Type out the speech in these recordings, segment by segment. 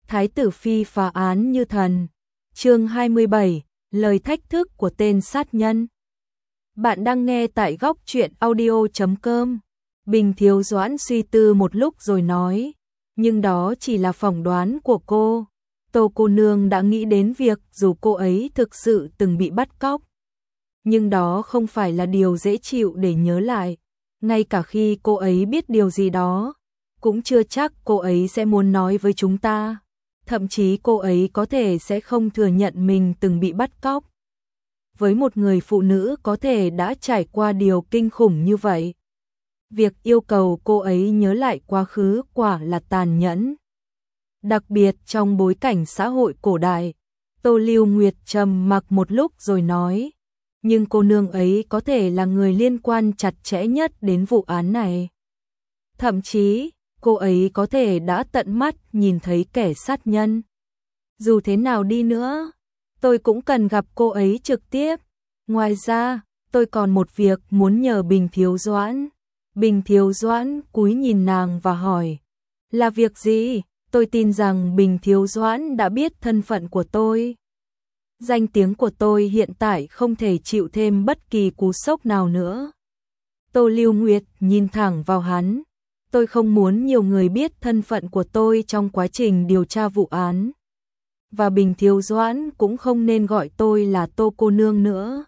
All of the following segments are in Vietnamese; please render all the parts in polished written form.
Thái tử phi phá án như thần. Chương 27, lời thách thức của tên sát nhân. Bạn đang nghe tại góc truyện audio.com. Bình Thiếu Doãn suy tư một lúc rồi nói, nhưng đó chỉ là phỏng đoán của cô. Tô cô nương đã nghĩ đến việc dù cô ấy thực sự từng bị bắt cóc, nhưng đó không phải là điều dễ chịu để nhớ lại. Ngay cả khi cô ấy biết điều gì đó, cũng chưa chắc cô ấy sẽ muốn nói với chúng ta. Thậm chí cô ấy có thể sẽ không thừa nhận mình từng bị bắt cóc. Với một người phụ nữ có thể đã trải qua điều kinh khủng như vậy, việc yêu cầu cô ấy nhớ lại quá khứ quả là tàn nhẫn. Đặc biệt trong bối cảnh xã hội cổ đại. Tô Lưu Nguyệt trầm mặc một lúc rồi nói, nhưng cô nương ấy có thể là người liên quan chặt chẽ nhất đến vụ án này. Thậm chí, cô ấy có thể đã tận mắt nhìn thấy kẻ sát nhân. Dù thế nào đi nữa, tôi cũng cần gặp cô ấy trực tiếp. Ngoài ra, tôi còn một việc muốn nhờ Bình Thiếu Doãn. Bình Thiếu Doãn cúi nhìn nàng và hỏi, là việc gì? Tôi tin rằng Bình Thiếu Doãn đã biết thân phận của tôi. Danh tiếng của tôi hiện tại không thể chịu thêm bất kỳ cú sốc nào nữa. Tô Lưu Nguyệt nhìn thẳng vào hắn. Tôi không muốn nhiều người biết thân phận của tôi trong quá trình điều tra vụ án. Và Bình Thiếu Doãn cũng không nên gọi tôi là Tô cô nương nữa.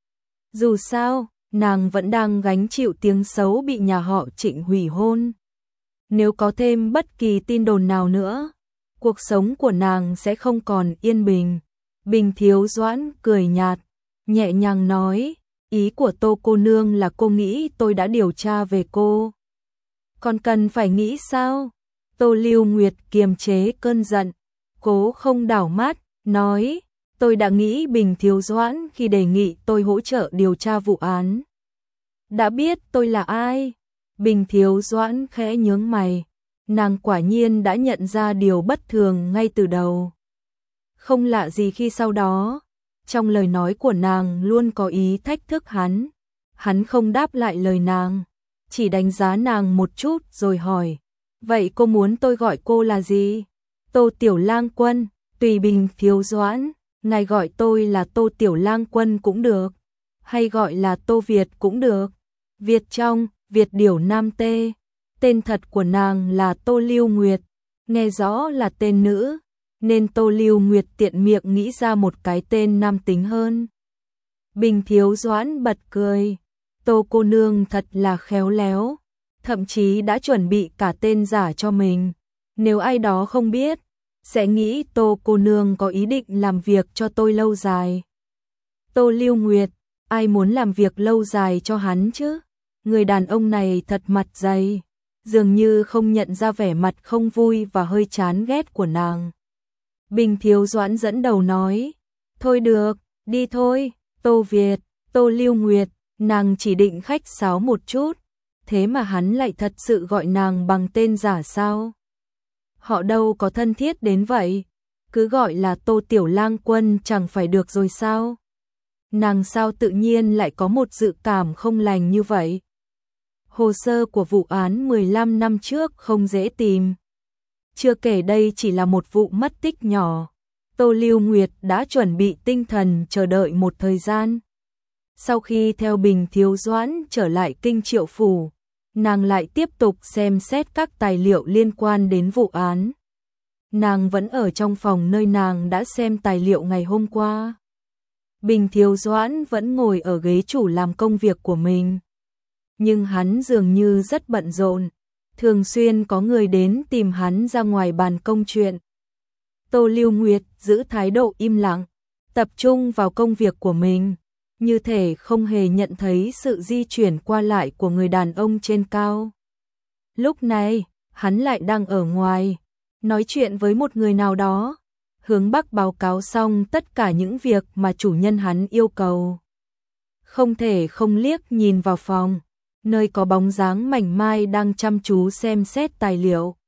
Dù sao, nàng vẫn đang gánh chịu tiếng xấu bị nhà họ Trịnh hủy hôn. Nếu có thêm bất kỳ tin đồn nào nữa, cuộc sống của nàng sẽ không còn yên bình. Bình Thiếu Doãn cười nhạt, nhẹ nhàng nói, ý của Tô cô nương là cô nghĩ tôi đã điều tra về cô. Còn cần phải nghĩ sao? Tô Lưu Nguyệt kiềm chế cơn giận, cố không đảo mắt, nói, tôi đã nghĩ Bình Thiếu Doãn khi đề nghị tôi hỗ trợ điều tra vụ án. Đã biết tôi là ai? Bình Thiếu Doãn khẽ nhướng mày, nàng quả nhiên đã nhận ra điều bất thường ngay từ đầu. Không lạ gì khi sau đó, trong lời nói của nàng luôn có ý thách thức hắn. Hắn không đáp lại lời nàng, chỉ đánh giá nàng một chút rồi hỏi, vậy cô muốn tôi gọi cô là gì? Tô Tiểu Lang Quân. Tùy Bình Thiếu Doãn, ngài gọi tôi là Tô Tiểu Lang Quân cũng được, hay gọi là Tô Việt cũng được. Việt trong, Việt điểu nam tê. Tên thật của nàng là Tô Lưu Nguyệt, nghe rõ là tên nữ, nên Tô Lưu Nguyệt tiện miệng nghĩ ra một cái tên nam tính hơn. Bình Thiếu Doãn bật cười, Tô cô nương thật là khéo léo, thậm chí đã chuẩn bị cả tên giả cho mình. Nếu ai đó không biết, sẽ nghĩ Tô cô nương có ý định làm việc cho tôi lâu dài. Tô Lưu Nguyệt, ai muốn làm việc lâu dài cho hắn chứ? Người đàn ông này thật mặt dày, dường như không nhận ra vẻ mặt không vui và hơi chán ghét của nàng. Bình Thiếu Doãn dẫn đầu nói, thôi được, đi thôi. Tô Việt, Tô Lưu Nguyệt, nàng chỉ định khách sáo một chút, thế mà hắn lại thật sự gọi nàng bằng tên giả sao? Họ đâu có thân thiết đến vậy, cứ gọi là Tô Tiểu Lang Quân chẳng phải được rồi sao? Nàng sao tự nhiên lại có một dự cảm không lành như vậy? Hồ sơ của vụ án 15 năm trước không dễ tìm. Chưa kể đây chỉ là một vụ mất tích nhỏ. Tô Lưu Nguyệt đã chuẩn bị tinh thần chờ đợi một thời gian. Sau khi theo Bình Thiếu Doãn trở lại Kinh Triệu Phủ, nàng lại tiếp tục xem xét các tài liệu liên quan đến vụ án. Nàng vẫn ở trong phòng nơi nàng đã xem tài liệu ngày hôm qua. Bình Thiếu Doãn vẫn ngồi ở ghế chủ làm công việc của mình. Nhưng hắn dường như rất bận rộn, thường xuyên có người đến tìm hắn ra ngoài bàn công chuyện. Tô Lưu Nguyệt giữ thái độ im lặng, tập trung vào công việc của mình, như thể không hề nhận thấy sự di chuyển qua lại của người đàn ông trên cao. Lúc này, hắn lại đang ở ngoài, nói chuyện với một người nào đó, hướng Bắc báo cáo xong tất cả những việc mà chủ nhân hắn yêu cầu. Không thể không liếc nhìn vào phòng, nơi có bóng dáng Mảnh Mai đang chăm chú xem xét tài liệu.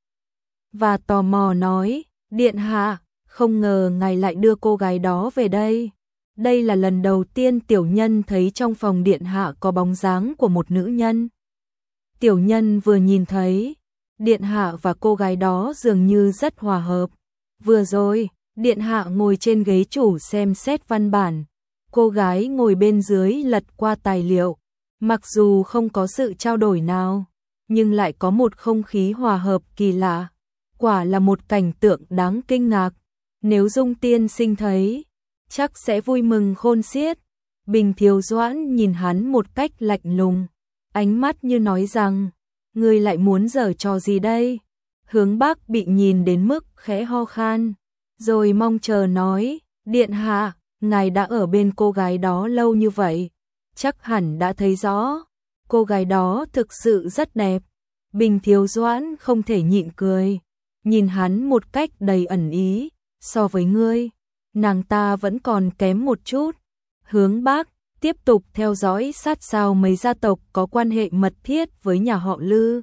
Và tò mò nói, điện hạ, không ngờ ngài lại đưa cô gái đó về đây. Đây là lần đầu tiên tiểu nhân thấy trong phòng điện hạ có bóng dáng của một nữ nhân. Tiểu nhân vừa nhìn thấy, điện hạ và cô gái đó dường như rất hòa hợp. Vừa rồi, điện hạ ngồi trên ghế chủ xem xét văn bản, cô gái ngồi bên dưới lật qua tài liệu, mặc dù không có sự trao đổi nào, nhưng lại có một không khí hòa hợp kỳ lạ, quả là một cảnh tượng đáng kinh ngạc, nếu Dung tiên sinh thấy, chắc sẽ vui mừng khôn xiết. Bình Thiếu Doãn nhìn hắn một cách lạnh lùng, ánh mắt như nói rằng, ngươi lại muốn giở trò gì đây? Hướng Bắc bị nhìn đến mức khẽ ho khan, rồi mong chờ nói, điện hạ, ngài đã ở bên cô gái đó lâu như vậy, chắc hẳn đã thấy rõ, cô gái đó thực sự rất đẹp. Bình Thiếu Doãn không thể nhịn cười, nhìn hắn một cách đầy ẩn ý, so với ngươi, nàng ta vẫn còn kém một chút. Hướng Bắc tiếp tục theo dõi sát sao mấy gia tộc có quan hệ mật thiết với nhà họ Lư.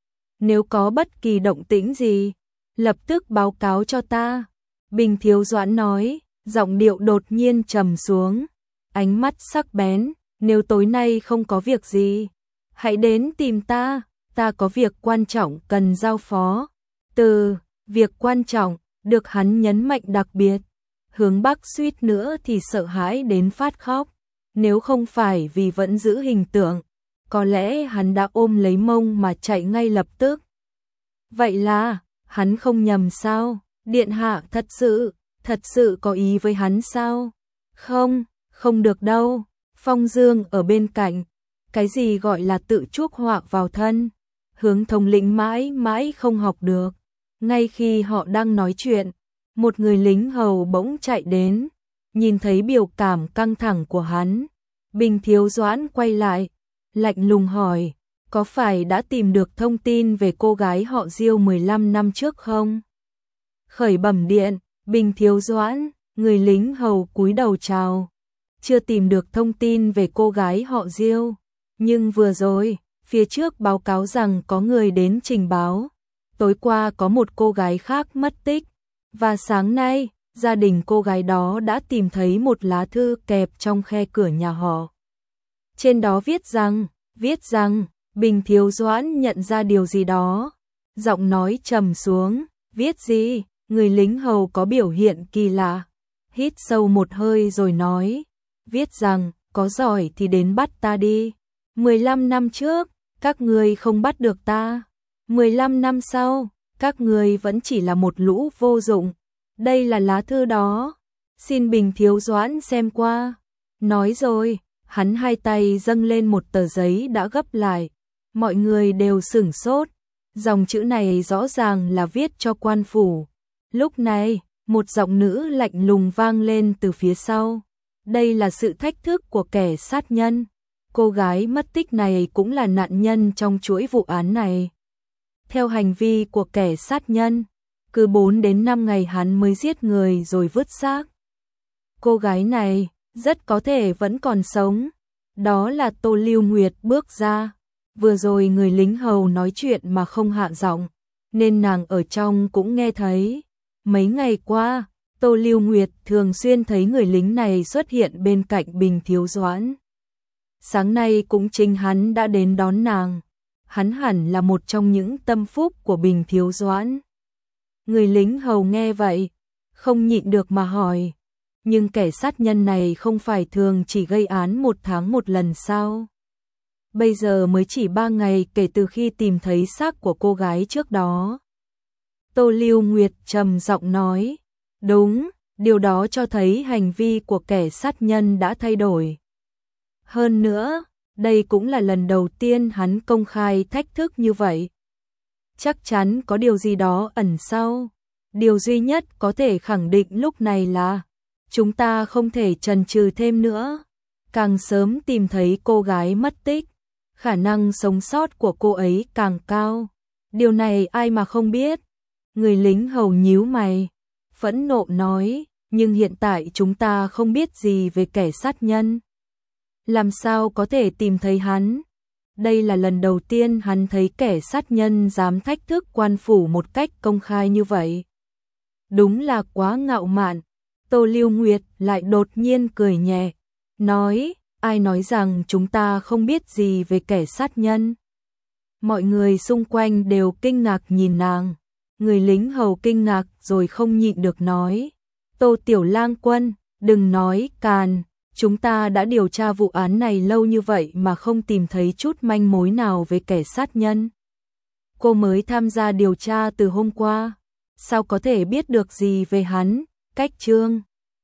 Nếu có bất kỳ động tĩnh gì, lập tức báo cáo cho ta. Bình Thiếu Doãn nói, giọng điệu đột nhiên trầm xuống, ánh mắt sắc bén, nếu tối nay không có việc gì, hãy đến tìm ta có việc quan trọng cần giao phó. Từ việc quan trọng được hắn nhấn mạnh đặc biệt, Hướng Bắc suýt nữa thì sợ hãi đến phát khóc, nếu không phải vì vẫn giữ hình tượng, có lẽ hắn đã ôm lấy mông mà chạy ngay lập tức. Vậy là, hắn không nhầm sao? Điện hạ thật sự có ý với hắn sao? Không, không được đâu. Phong Dương ở bên cạnh, cái gì gọi là tự chuốc họa vào thân? Hướng thống lĩnh mãi mãi không học được. Ngay khi họ đang nói chuyện, một người lính hầu bỗng chạy đến, nhìn thấy biểu cảm căng thẳng của hắn. Bình Thiếu Doãn quay lại, lạnh lùng hỏi, có phải đã tìm được thông tin về cô gái họ Diêu 15 năm trước không? Khởi bẩm điện, Bình Thiếu Doãn, người lính hầu cúi đầu chào. Chưa tìm được thông tin về cô gái họ Diêu, nhưng vừa rồi, phía trước báo cáo rằng có người đến trình báo. Tối qua có một cô gái khác mất tích, và sáng nay, gia đình cô gái đó đã tìm thấy một lá thư kẹp trong khe cửa nhà họ. Trên đó viết rằng, Bình Thiếu Doãn nhận ra điều gì đó. Giọng nói trầm xuống, viết gì? Người lính hầu có biểu hiện kỳ lạ. Hít sâu một hơi rồi nói, viết rằng, có giỏi thì đến bắt ta đi. 15 năm trước, các ngươi không bắt được ta. 15 năm sau, các ngươi vẫn chỉ là một lũ vô dụng. Đây là lá thư đó. Xin Bình Thiếu Doãn xem qua. Nói rồi, hắn hai tay dâng lên một tờ giấy đã gấp lại. Mọi người đều sửng sốt. Dòng chữ này rõ ràng là viết cho quan phủ. Lúc này, một giọng nữ lạnh lùng vang lên từ phía sau. Đây là sự thách thức của kẻ sát nhân. Cô gái mất tích này cũng là nạn nhân trong chuỗi vụ án này. Theo hành vi của kẻ sát nhân, cứ 4 đến 5 ngày hắn mới giết người rồi vứt xác. Cô gái này rất có thể vẫn còn sống. Đó là Tô Lưu Nguyệt bước ra. Vừa rồi người lính hầu nói chuyện mà không hạ giọng, nên nàng ở trong cũng nghe thấy. Mấy ngày qua, Tô Lưu Nguyệt thường xuyên thấy người lính này xuất hiện bên cạnh Bình Thiếu Doãn. Sáng nay cũng chính hắn đã đến đón nàng. Hắn hẳn là một trong những tâm phúc của Bình Thiếu Doãn. Người lính hầu nghe vậy, không nhịn được mà hỏi, nhưng kẻ sát nhân này không phải thường chỉ gây án 1 tháng một lần sao? Bây giờ mới chỉ 3 ngày kể từ khi tìm thấy xác của cô gái trước đó. Tô Lưu Nguyệt trầm giọng nói, đúng, điều đó cho thấy hành vi của kẻ sát nhân đã thay đổi. Hơn nữa, đây cũng là lần đầu tiên hắn công khai thách thức như vậy. Chắc chắn có điều gì đó ẩn sau. Điều duy nhất có thể khẳng định lúc này là chúng ta không thể chần chừ thêm nữa. Càng sớm tìm thấy cô gái mất tích, khả năng sống sót của cô ấy càng cao. Điều này ai mà không biết. Người lính hầu nhíu mày, phẫn nộ nói, nhưng hiện tại chúng ta không biết gì về kẻ sát nhân. Làm sao có thể tìm thấy hắn? Đây là lần đầu tiên hắn thấy kẻ sát nhân dám thách thức quan phủ một cách công khai như vậy. Đúng là quá ngạo mạn. Tô Lưu Nguyệt lại đột nhiên cười nhẹ, nói, ai nói rằng chúng ta không biết gì về kẻ sát nhân? Mọi người xung quanh đều kinh ngạc nhìn nàng. Người lính hầu kinh ngạc rồi không nhịn được nói. Tô Tiểu Lang Quân, đừng nói càn, chúng ta đã điều tra vụ án này lâu như vậy mà không tìm thấy chút manh mối nào về kẻ sát nhân. Cô mới tham gia điều tra từ hôm qua, sao có thể biết được gì về hắn? Cách Trương